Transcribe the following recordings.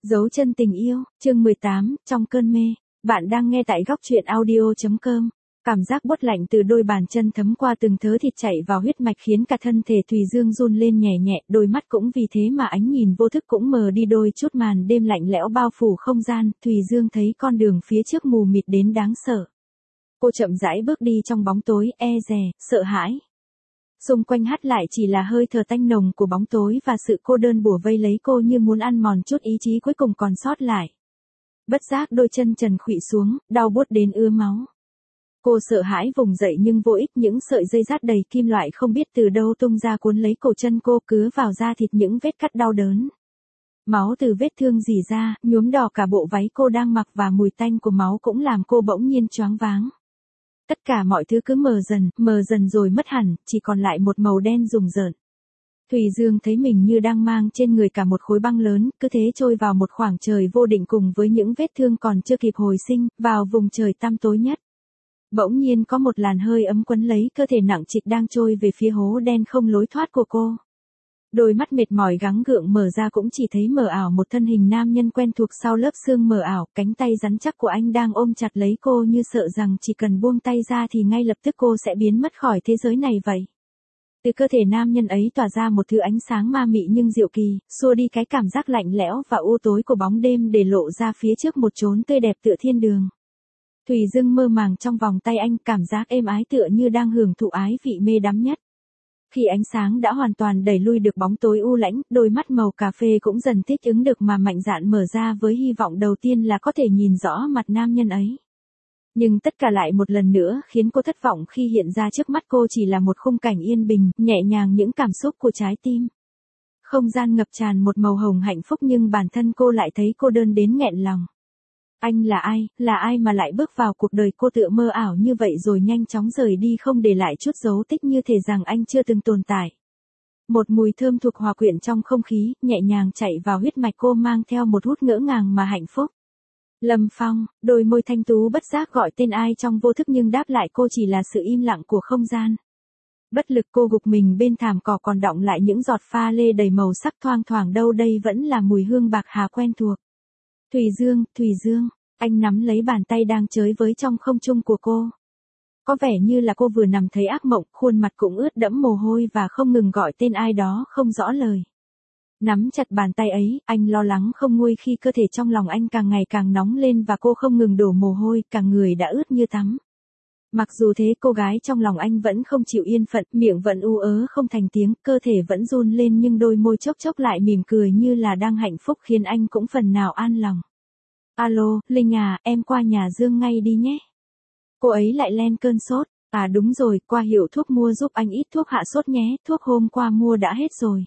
Dấu chân tình yêu, chương 18, trong cơn mê. Bạn đang nghe tại góc truyện audio.com. Cảm giác buốt lạnh từ đôi bàn chân thấm qua từng thớ thịt chạy vào huyết mạch khiến cả thân thể Thùy Dương run lên nhẹ nhẹ, đôi mắt cũng vì thế mà ánh nhìn vô thức cũng mờ đi, đôi chút màn đêm lạnh lẽo bao phủ không gian. Thùy Dương thấy con đường phía trước mù mịt đến đáng sợ. Cô chậm rãi bước đi trong bóng tối, e dè, sợ hãi. Xung quanh hắt lại chỉ là hơi thở tanh nồng của bóng tối và sự cô đơn bủa vây lấy cô như muốn ăn mòn chút ý chí cuối cùng còn sót lại. Bất giác đôi chân trần khuỵu xuống, đau buốt đến ứa máu. Cô sợ hãi vùng dậy nhưng vô ích, những sợi dây dắt đầy kim loại không biết từ đâu tung ra cuốn lấy cổ chân cô, cứa vào da thịt những vết cắt đau đớn. Máu từ vết thương rỉ ra, nhuốm đỏ cả bộ váy cô đang mặc và mùi tanh của máu cũng làm cô bỗng nhiên choáng váng. Tất cả mọi thứ cứ mờ dần rồi mất hẳn, chỉ còn lại một màu đen rùng rợn. Thùy Dương thấy mình như đang mang trên người cả một khối băng lớn, cứ thế trôi vào một khoảng trời vô định cùng với những vết thương còn chưa kịp hồi sinh, vào vùng trời tăm tối nhất. Bỗng nhiên có một làn hơi ấm quấn lấy cơ thể nặng trịch đang trôi về phía hố đen không lối thoát của cô. Đôi mắt mệt mỏi gắng gượng mở ra cũng chỉ thấy mờ ảo một thân hình nam nhân quen thuộc sau lớp xương mờ ảo, cánh tay rắn chắc của anh đang ôm chặt lấy cô như sợ rằng chỉ cần buông tay ra thì ngay lập tức cô sẽ biến mất khỏi thế giới này vậy. Từ cơ thể nam nhân ấy tỏa ra một thứ ánh sáng ma mị nhưng diệu kỳ, xua đi cái cảm giác lạnh lẽo và u tối của bóng đêm để lộ ra phía trước một chốn tươi đẹp tựa thiên đường. Thùy Dương mơ màng trong vòng tay anh, cảm giác êm ái tựa như đang hưởng thụ ái vị mê đắm nhất. Khi ánh sáng đã hoàn toàn đẩy lui được bóng tối u lãnh, đôi mắt màu cà phê cũng dần thích ứng được mà mạnh dạn mở ra với hy vọng đầu tiên là có thể nhìn rõ mặt nam nhân ấy. Nhưng tất cả lại một lần nữa khiến cô thất vọng khi hiện ra trước mắt cô chỉ là một khung cảnh yên bình, nhẹ nhàng những cảm xúc của trái tim. Không gian ngập tràn một màu hồng hạnh phúc nhưng bản thân cô lại thấy cô đơn đến nghẹn lòng. Anh là ai mà lại bước vào cuộc đời cô tựa mơ ảo như vậy rồi nhanh chóng rời đi không để lại chút dấu tích như thể rằng anh chưa từng tồn tại. Một mùi thơm thuộc hòa quyện trong không khí, nhẹ nhàng chạy vào huyết mạch cô mang theo một hút ngỡ ngàng mà hạnh phúc. Lâm Phong, đôi môi thanh tú bất giác gọi tên ai trong vô thức nhưng đáp lại cô chỉ là sự im lặng của không gian. Bất lực cô gục mình bên thảm cỏ còn đọng lại những giọt pha lê đầy màu sắc thoang thoảng, đâu đây vẫn là mùi hương bạc hà quen thuộc. Thùy Dương, anh nắm lấy bàn tay đang chới với trong không trung của cô. Có vẻ như là cô vừa nằm thấy ác mộng, khuôn mặt cũng ướt đẫm mồ hôi và không ngừng gọi tên ai đó không rõ lời. Nắm chặt bàn tay ấy, anh lo lắng không nguôi khi cơ thể trong lòng anh càng ngày càng nóng lên và cô không ngừng đổ mồ hôi, cả người đã ướt như tắm. Mặc dù thế cô gái trong lòng anh vẫn không chịu yên phận, miệng vẫn ú ớ không thành tiếng, cơ thể vẫn run lên nhưng đôi môi chốc chốc lại mỉm cười như là đang hạnh phúc khiến anh cũng phần nào an lòng. Alo, Linh à, em qua nhà Dương ngay đi nhé. Cô ấy lại lên cơn sốt. À đúng rồi, qua hiệu thuốc mua giúp anh ít thuốc hạ sốt nhé, thuốc hôm qua mua đã hết rồi.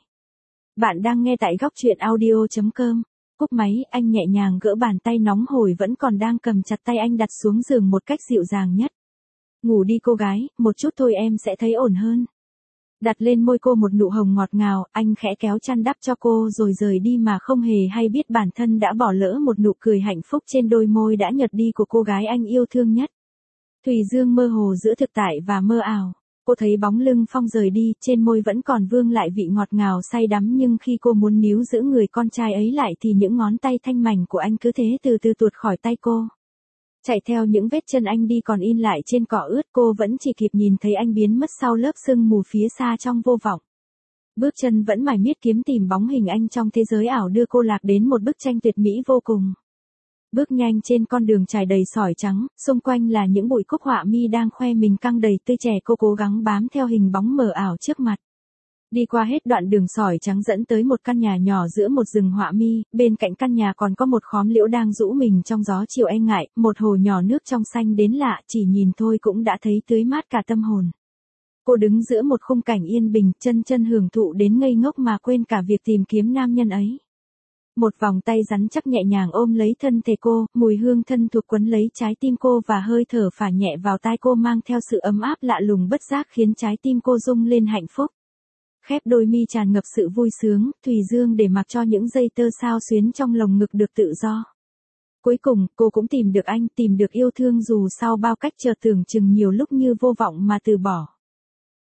Bạn đang nghe tại góc truyện audio.com. Cúp máy, anh nhẹ nhàng gỡ bàn tay nóng hổi vẫn còn đang cầm chặt tay anh đặt xuống giường một cách dịu dàng nhất. Ngủ đi cô gái, một chút thôi em sẽ thấy ổn hơn. Đặt lên môi cô một nụ hồng ngọt ngào, anh khẽ kéo chăn đắp cho cô rồi rời đi mà không hề hay biết bản thân đã bỏ lỡ một nụ cười hạnh phúc trên đôi môi đã nhợt đi của cô gái anh yêu thương nhất. Thùy Dương mơ hồ giữa thực tại và mơ ảo. Cô thấy bóng lưng Phong rời đi, trên môi vẫn còn vương lại vị ngọt ngào say đắm nhưng khi cô muốn níu giữ người con trai ấy lại thì những ngón tay thanh mảnh của anh cứ thế từ từ tuột khỏi tay cô. Chạy theo những vết chân anh đi còn in lại trên cỏ ướt, cô vẫn chỉ kịp nhìn thấy anh biến mất sau lớp sương mù phía xa trong vô vọng. Bước chân vẫn mải miết kiếm tìm bóng hình anh trong thế giới ảo đưa cô lạc đến một bức tranh tuyệt mỹ vô cùng. Bước nhanh trên con đường trải đầy sỏi trắng, xung quanh là những bụi cúc họa mi đang khoe mình căng đầy tươi trẻ, cô cố gắng bám theo hình bóng mờ ảo trước mặt. Đi qua hết đoạn đường sỏi trắng dẫn tới một căn nhà nhỏ giữa một rừng họa mi, bên cạnh căn nhà còn có một khóm liễu đang rũ mình trong gió chiều e ngại, một hồ nhỏ nước trong xanh đến lạ, chỉ nhìn thôi cũng đã thấy tưới mát cả tâm hồn. Cô đứng giữa một khung cảnh yên bình, chân hưởng thụ đến ngây ngốc mà quên cả việc tìm kiếm nam nhân ấy. Một vòng tay rắn chắc nhẹ nhàng ôm lấy thân thể cô, mùi hương thân thuộc quấn lấy trái tim cô và hơi thở phả nhẹ vào tai cô mang theo sự ấm áp lạ lùng bất giác khiến trái tim cô rung lên hạnh phúc. Khép đôi mi tràn ngập sự vui sướng, Thùy Dương để mặc cho những dây tơ xao xuyến trong lồng ngực được tự do. Cuối cùng, cô cũng tìm được anh, tìm được yêu thương dù sau bao cách chờ tưởng chừng nhiều lúc như vô vọng mà từ bỏ.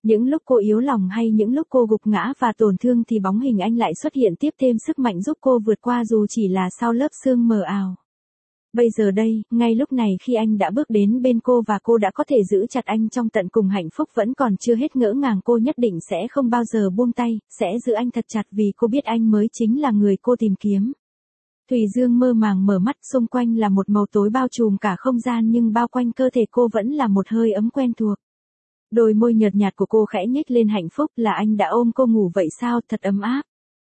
Những lúc cô yếu lòng hay những lúc cô gục ngã và tổn thương thì bóng hình anh lại xuất hiện tiếp thêm sức mạnh giúp cô vượt qua dù chỉ là sau lớp sương mờ ảo. Bây giờ đây, ngay lúc này khi anh đã bước đến bên cô và cô đã có thể giữ chặt anh trong tận cùng hạnh phúc vẫn còn chưa hết ngỡ ngàng cô nhất định sẽ không bao giờ buông tay, sẽ giữ anh thật chặt vì cô biết anh mới chính là người cô tìm kiếm. Thùy Dương mơ màng mở mắt xung quanh là một màu tối bao trùm cả không gian nhưng bao quanh cơ thể cô vẫn là một hơi ấm quen thuộc. Đôi môi nhợt nhạt của cô khẽ nhếch lên hạnh phúc là anh đã ôm cô ngủ vậy sao thật ấm áp.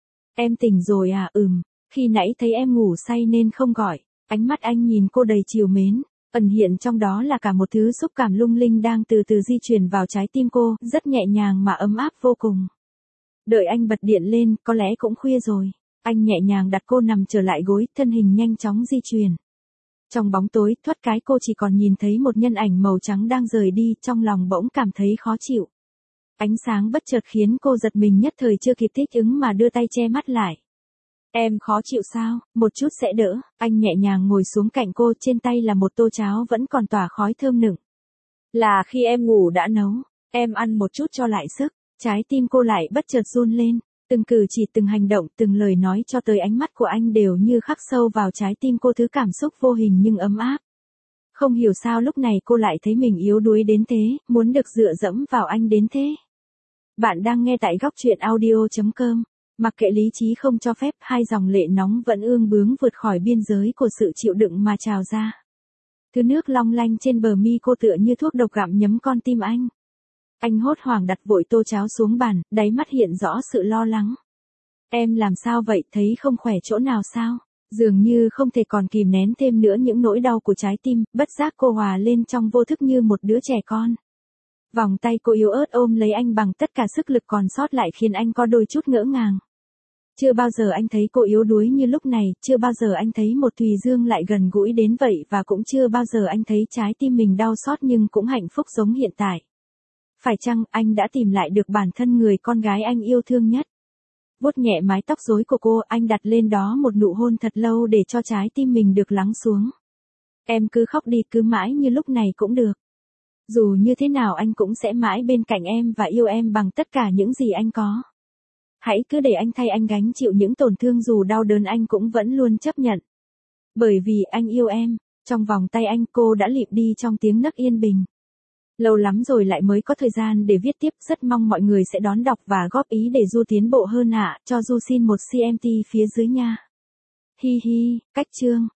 Em tỉnh rồi à khi nãy thấy em ngủ say nên không gọi. Ánh mắt anh nhìn cô đầy trìu mến, ẩn hiện trong đó là cả một thứ xúc cảm lung linh đang từ từ di chuyển vào trái tim cô, rất nhẹ nhàng mà ấm áp vô cùng. Đợi anh bật điện lên, có lẽ cũng khuya rồi. Anh nhẹ nhàng đặt cô nằm trở lại gối, thân hình nhanh chóng di chuyển. Trong bóng tối, thoát cái cô chỉ còn nhìn thấy một nhân ảnh màu trắng đang rời đi, trong lòng bỗng cảm thấy khó chịu. Ánh sáng bất chợt khiến cô giật mình nhất thời chưa kịp thích ứng mà đưa tay che mắt lại. Em khó chịu sao, một chút sẽ đỡ, anh nhẹ nhàng ngồi xuống cạnh cô trên tay là một tô cháo vẫn còn tỏa khói thơm nựng. Là khi em ngủ đã nấu, em ăn một chút cho lại sức, trái tim cô lại bất chợt run lên, từng cử chỉ từng hành động từng lời nói cho tới ánh mắt của anh đều như khắc sâu vào trái tim cô thứ cảm xúc vô hình nhưng ấm áp. Không hiểu sao lúc này cô lại thấy mình yếu đuối đến thế, muốn được dựa dẫm vào anh đến thế. Bạn đang nghe tại góc truyện audio.com. Mặc kệ lý trí không cho phép, hai dòng lệ nóng vẫn ương bướng vượt khỏi biên giới của sự chịu đựng mà trào ra. Thứ nước long lanh trên bờ mi cô tựa như thuốc độc gặm nhấm con tim anh. Anh hốt hoảng đặt vội tô cháo xuống bàn, đáy mắt hiện rõ sự lo lắng. Em làm sao vậy, thấy không khỏe chỗ nào sao? Dường như không thể còn kìm nén thêm nữa những nỗi đau của trái tim, bất giác cô hòa lên trong vô thức như một đứa trẻ con. Vòng tay cô yếu ớt ôm lấy anh bằng tất cả sức lực còn sót lại khiến anh có đôi chút ngỡ ngàng. Chưa bao giờ anh thấy cô yếu đuối như lúc này, chưa bao giờ anh thấy một Thùy Dương lại gần gũi đến vậy và cũng chưa bao giờ anh thấy trái tim mình đau xót nhưng cũng hạnh phúc giống hiện tại. Phải chăng anh đã tìm lại được bản thân người con gái anh yêu thương nhất? Vuốt nhẹ mái tóc rối của cô, anh đặt lên đó một nụ hôn thật lâu để cho trái tim mình được lắng xuống. Em cứ khóc đi, cứ mãi như lúc này cũng được. Dù như thế nào anh cũng sẽ mãi bên cạnh em và yêu em bằng tất cả những gì anh có. Hãy cứ để anh thay anh gánh chịu những tổn thương dù đau đớn anh cũng vẫn luôn chấp nhận. Bởi vì anh yêu em, trong vòng tay anh cô đã lịm đi trong tiếng nấc yên bình. Lâu lắm rồi lại mới có thời gian để viết tiếp, rất mong mọi người sẽ đón đọc và góp ý để Du tiến bộ hơn ạ, cho Du xin một CMT phía dưới nha. Hi hi, cách chương.